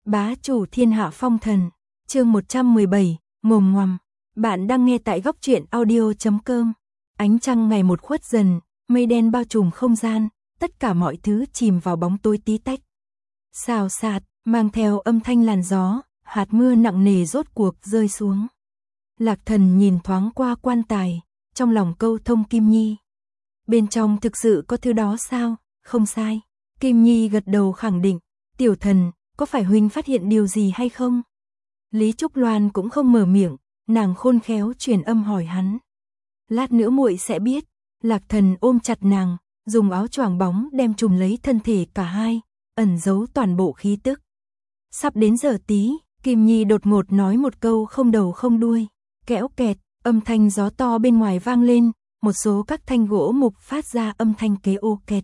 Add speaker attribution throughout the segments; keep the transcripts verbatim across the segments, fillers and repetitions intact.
Speaker 1: Bá chủ thiên hạ phong thần, chương một trăm mười bảy, ngồm ngoằm. Bạn đang nghe tại góc truyện audio chấm com. Ánh trăng ngày một khuất dần, mây đen bao trùm không gian, tất cả mọi thứ chìm vào bóng tối tí tách. Xào xạc, mang theo âm thanh làn gió, hạt mưa nặng nề rốt cuộc rơi xuống. Lạc Thần nhìn thoáng qua quan tài, trong lòng câu thông Kim Nhi. Bên trong thực sự có thứ đó sao? Không sai. Kim Nhi gật đầu khẳng định. Tiểu thần, có phải huynh phát hiện điều gì hay không? Lý Trúc Loan cũng không mở miệng, nàng khôn khéo truyền âm hỏi hắn. Lát nữa muội sẽ biết. Lạc Thần ôm chặt nàng, dùng áo choàng bóng đem trùm lấy thân thể cả hai, ẩn giấu toàn bộ khí tức. Sắp đến giờ tí, Kim Nhi đột ngột nói một câu không đầu không đuôi. Kẽo kẹt, âm thanh gió to bên ngoài vang lên, một số các thanh gỗ mục phát ra âm thanh kế ô kẹt.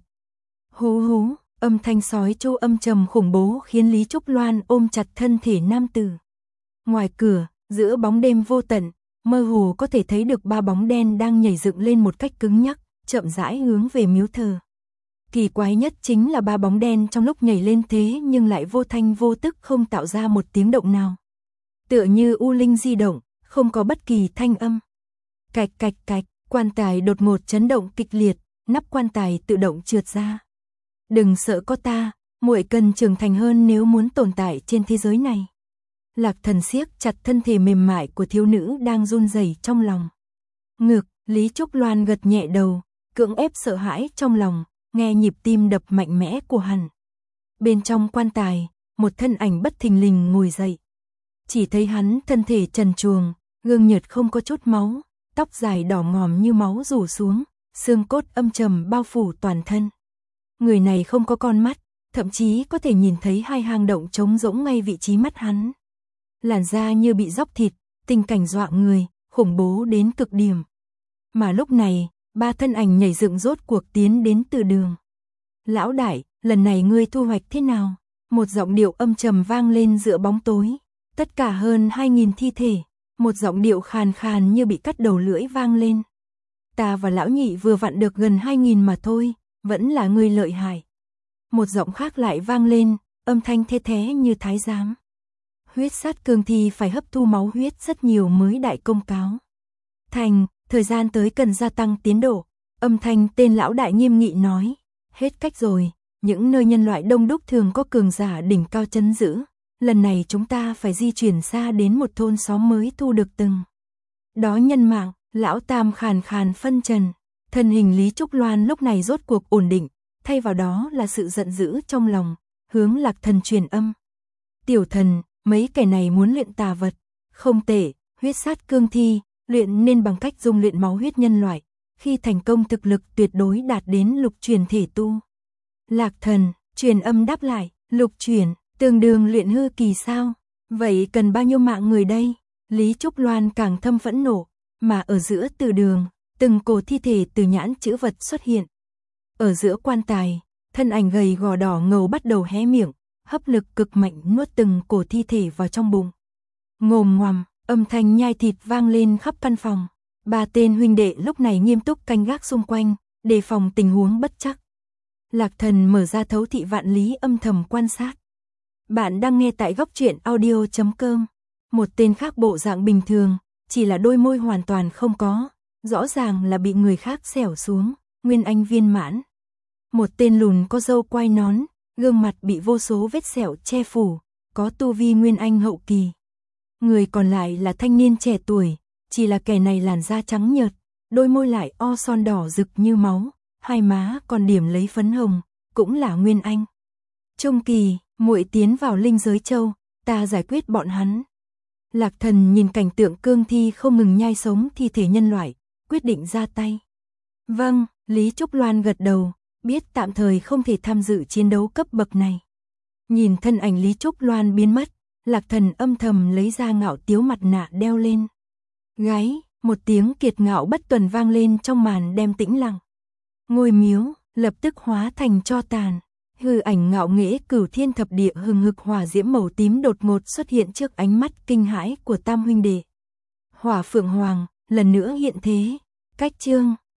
Speaker 1: Hú hú, âm thanh sói trâu âm trầm khủng bố khiến Lý Trúc Loan ôm chặt thân thể nam tử. Ngoài cửa, giữa bóng đêm vô tận, mơ hồ có thể thấy được ba bóng đen đang nhảy dựng lên một cách cứng nhắc, chậm rãi hướng về miếu thờ. Kỳ quái nhất chính là ba bóng đen trong lúc nhảy lên thế nhưng lại vô thanh vô tức không tạo ra một tiếng động nào. Tựa như u linh di động, không có bất kỳ thanh âm. Cạch cạch cạch, quan tài đột ngột chấn động kịch liệt, nắp quan tài tự động trượt ra. Đừng sợ có ta, muội cần trưởng thành hơn nếu muốn tồn tại trên thế giới này. Lạc Thần siết chặt thân thể mềm mại của thiếu nữ đang run rẩy trong lòng. Ngực, Lý Trúc Loan gật nhẹ đầu, cưỡng ép sợ hãi trong lòng, nghe nhịp tim đập mạnh mẽ của hắn. Bên trong quan tài, một thân ảnh bất thình lình ngồi dậy. Chỉ thấy hắn thân thể trần truồng, gương nhợt không có chút máu, tóc dài đỏ ngòm như máu rủ xuống, xương cốt âm trầm bao phủ toàn thân. Người này không có con mắt, thậm chí có thể nhìn thấy hai hang động trống rỗng ngay vị trí mắt hắn. Làn da như bị róc thịt, tình cảnh dọa người, khủng bố đến cực điểm. Mà lúc này, ba thân ảnh nhảy dựng rốt cuộc tiến đến từ đường. Lão đại, lần này ngươi thu hoạch thế nào? Một giọng điệu âm trầm vang lên giữa bóng tối. Tất cả hơn hai nghìn thi thể, một giọng điệu khàn khàn như bị cắt đầu lưỡi vang lên. Ta và lão nhị vừa vặn được gần hai nghìn mà thôi, vẫn là ngươi lợi hại. Một giọng khác lại vang lên, âm thanh thê thé như thái giám. Huyết sát cương thi phải hấp thu máu huyết rất nhiều mới đại công cáo. Thành, thời gian tới cần gia tăng tiến độ. Âm thanh tên lão đại nghiêm nghị nói. Hết cách rồi, những nơi nhân loại đông đúc thường có cường giả đỉnh cao trấn giữ. Lần này chúng ta phải di chuyển xa đến một thôn xóm mới thu được từng. Đó nhân mạng, lão tam khàn khàn phân trần. Thân hình Lý Trúc Loan lúc này rốt cuộc ổn định, thay vào đó là sự giận dữ trong lòng, hướng Lạc Thần truyền âm. Tiểu thần, mấy kẻ này muốn luyện tà vật, không tệ, huyết sát cương thi, luyện nên bằng cách dung luyện máu huyết nhân loại, khi thành công thực lực tuyệt đối đạt đến lục truyền thể tu. Lạc Thần, truyền âm đáp lại, lục truyền, tương đương luyện hư kỳ sao? Vậy cần bao nhiêu mạng người đây? Lý Trúc Loan càng thâm phẫn nộ, mà ở giữa từ đường, từng cổ thi thể từ nhãn chữ vật xuất hiện. Ở giữa quan tài, thân ảnh gầy gò đỏ ngầu bắt đầu hé miệng, hấp lực cực mạnh nuốt từng cổ thi thể vào trong bụng. Ngồm ngoằm, âm thanh nhai thịt vang lên khắp căn phòng. Ba tên huynh đệ lúc này nghiêm túc canh gác xung quanh, đề phòng tình huống bất trắc. Lạc Thần mở ra thấu thị vạn lý âm thầm quan sát. Bạn đang nghe tại góc truyện audio chấm com. Một tên khác bộ dạng bình thường, chỉ là đôi môi hoàn toàn không có, rõ ràng là bị người khác xẻo xuống, nguyên anh viên mãn. Một tên lùn có râu quai nón, gương mặt bị vô số vết sẹo che phủ, có tu vi nguyên anh hậu kỳ. Người còn lại là thanh niên trẻ tuổi, chỉ là kẻ này làn da trắng nhợt, đôi môi lại o son đỏ rực như máu, hai má còn điểm lấy phấn hồng, cũng là nguyên anh. Trung kỳ, muội tiến vào linh giới châu, ta giải quyết bọn hắn. Lạc Thần nhìn cảnh tượng cương thi không ngừng nhai sống thi thể nhân loại, quyết định ra tay. Vâng, Lý Trúc Loan gật đầu, biết tạm thời không thể tham dự chiến đấu cấp bậc này. Nhìn thân ảnh Lý Trúc Loan biến mất, Lạc Thần âm thầm lấy ra ngạo tiếu mặt nạ đeo lên. Gáy, một tiếng kiệt ngạo bất tuần vang lên trong màn đêm tĩnh lặng. Ngôi miếu lập tức hóa thành tro tàn. Hư ảnh ngạo nghễ cửu thiên thập địa hừng hực hỏa diễm màu tím đột ngột xuất hiện trước ánh mắt kinh hãi của tam huynh đệ. Hỏa Phượng Hoàng lần nữa hiện thế. Cách chương